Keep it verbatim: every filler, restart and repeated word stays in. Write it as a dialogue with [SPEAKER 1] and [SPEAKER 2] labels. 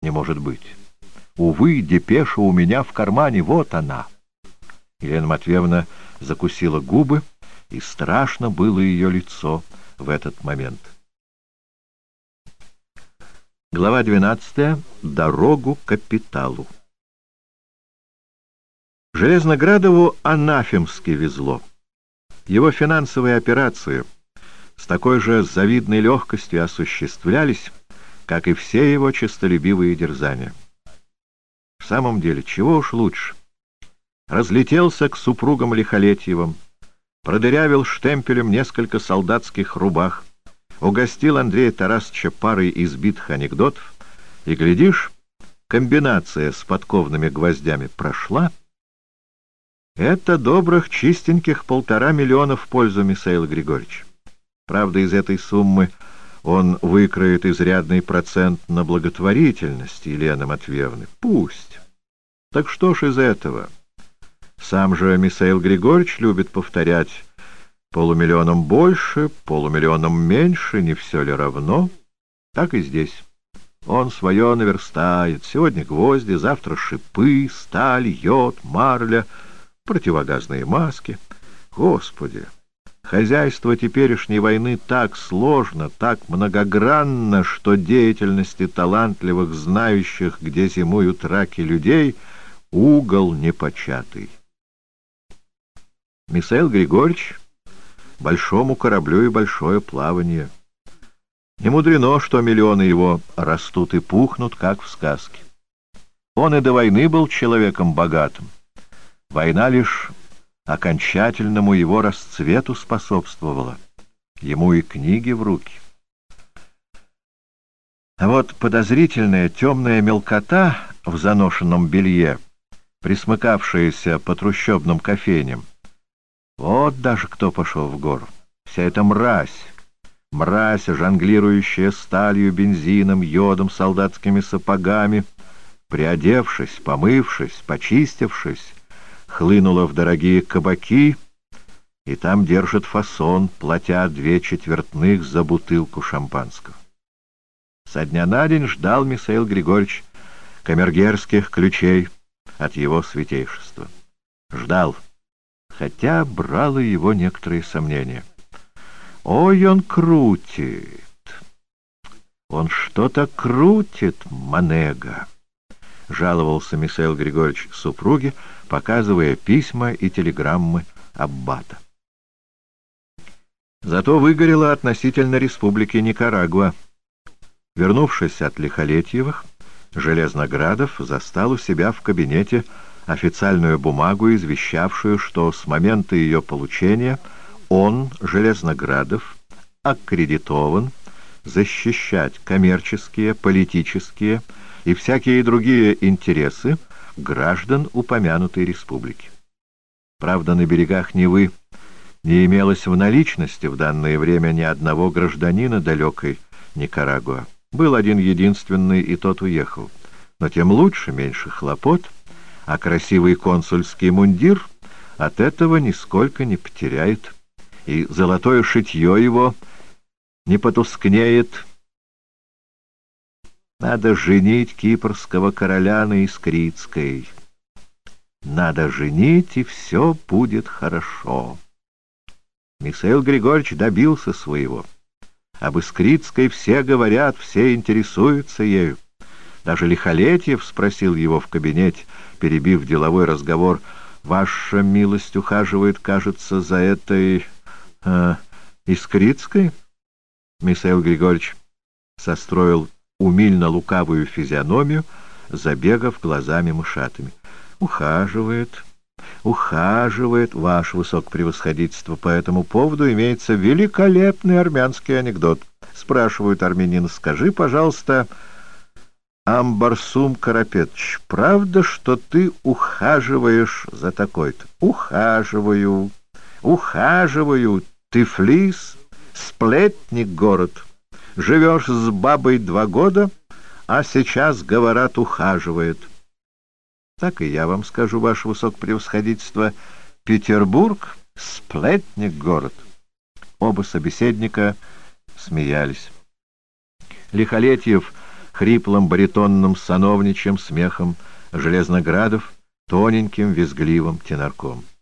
[SPEAKER 1] не может быть. Увы, депеша у меня в кармане, вот она. Елена Матвеевна закусила губы, и страшно было ее лицо в этот момент. Глава двенадцатая. Дорогу к капиталу. Железноградову анафемски везло. Его финансовые операции с такой же завидной легкостью осуществлялись, как и все его честолюбивые дерзания. В самом деле, чего уж лучше. Разлетелся к супругам Лихолетьевым, продырявил штемпелем несколько солдатских рубах, угостил Андрея Тарасовича парой избитых анекдотов, и, глядишь, комбинация с подковными гвоздями прошла. Это добрых чистеньких полтора миллиона в пользу Михаила Григорьевича. Правда, из этой суммы он выкроет изрядный процент на благотворительность Елены Матвеевны. Пусть. Так что ж из этого? Сам же Михаил Григорьевич любит повторять: полумиллионом больше, полумиллионом меньше, не все ли равно? Так и здесь. Он свое наверстает. Сегодня гвозди, завтра шипы, сталь, йод, марля, противогазные маски. Господи! Хозяйство теперешней войны так сложно, так многогранно, что деятельности талантливых, знающих, где зимуют раки людей, угол непочатый. Михаил Григорьевич большому кораблю и большое плавание. Не мудрено, что миллионы его растут и пухнут, как в сказке. Он и до войны был человеком богатым. Война лишь окончательному его расцвету способствовала. Ему и книги в руки. А вот подозрительная темная мелкота в заношенном белье, присмыкавшаяся по трущобным кофейням, вот даже кто пошел в гору. Вся эта мразь, мразь, жонглирующая сталью, бензином, йодом, солдатскими сапогами, приодевшись, помывшись, почистившись, хлынула в дорогие кабаки, и там держит фасон, платя две четвертных за бутылку шампанского. Со дня на день ждал Михаил Григорьевич камергерских ключей от его святейшества. Ждал, хотя брало его некоторые сомнения. Ой, он крутит! Он что-то крутит, Манега! — жаловался Михаил Григорьевич супруге, показывая письма и телеграммы аббата. Зато выгорело относительно республики Никарагуа. Вернувшись от Лихолетьевых, Железноградов застал у себя в кабинете официальную бумагу, извещавшую, что с момента ее получения он, Железноградов, аккредитован защищать коммерческие, политические и всякие другие интересы граждан упомянутой республики. Правда, на берегах Невы не имелось в наличности в данное время ни одного гражданина далекой Никарагуа. Был один единственный, и тот уехал. Но тем лучше, меньше хлопот, а красивый консульский мундир от этого нисколько не потеряет, и золотое шитье его не потускнеет. Надо женить кипрского короля на Искритской. Надо женить, и все будет хорошо. Михаил Григорьевич добился своего. Об Искритской все говорят, все интересуются ею. Даже Лихолетьев спросил его в кабинете, перебив деловой разговор: «Ваша милость ухаживает, кажется, за этой... Э, Искритской?» Михаил Григорьевич состроил умильно-лукавую физиономию, забегав глазами мышатами. «Ухаживает, ухаживает, ваше высокопревосходительство. По этому поводу имеется великолепный армянский анекдот. Спрашивают армянина: скажи, пожалуйста, Амбарсум Карапетович, правда, что ты ухаживаешь за такой-то?» «Ухаживаю, ухаживаю, Тифлис, сплетник город. Живешь с бабой два года, а сейчас, говорят, ухаживает». «Так и я вам скажу, ваше высокопревосходительство, Петербург — сплетник город». Оба собеседника смеялись. Лихолетьев хриплым баритонным сановничьим смехом, Железноградов — тоненьким визгливым тенорком.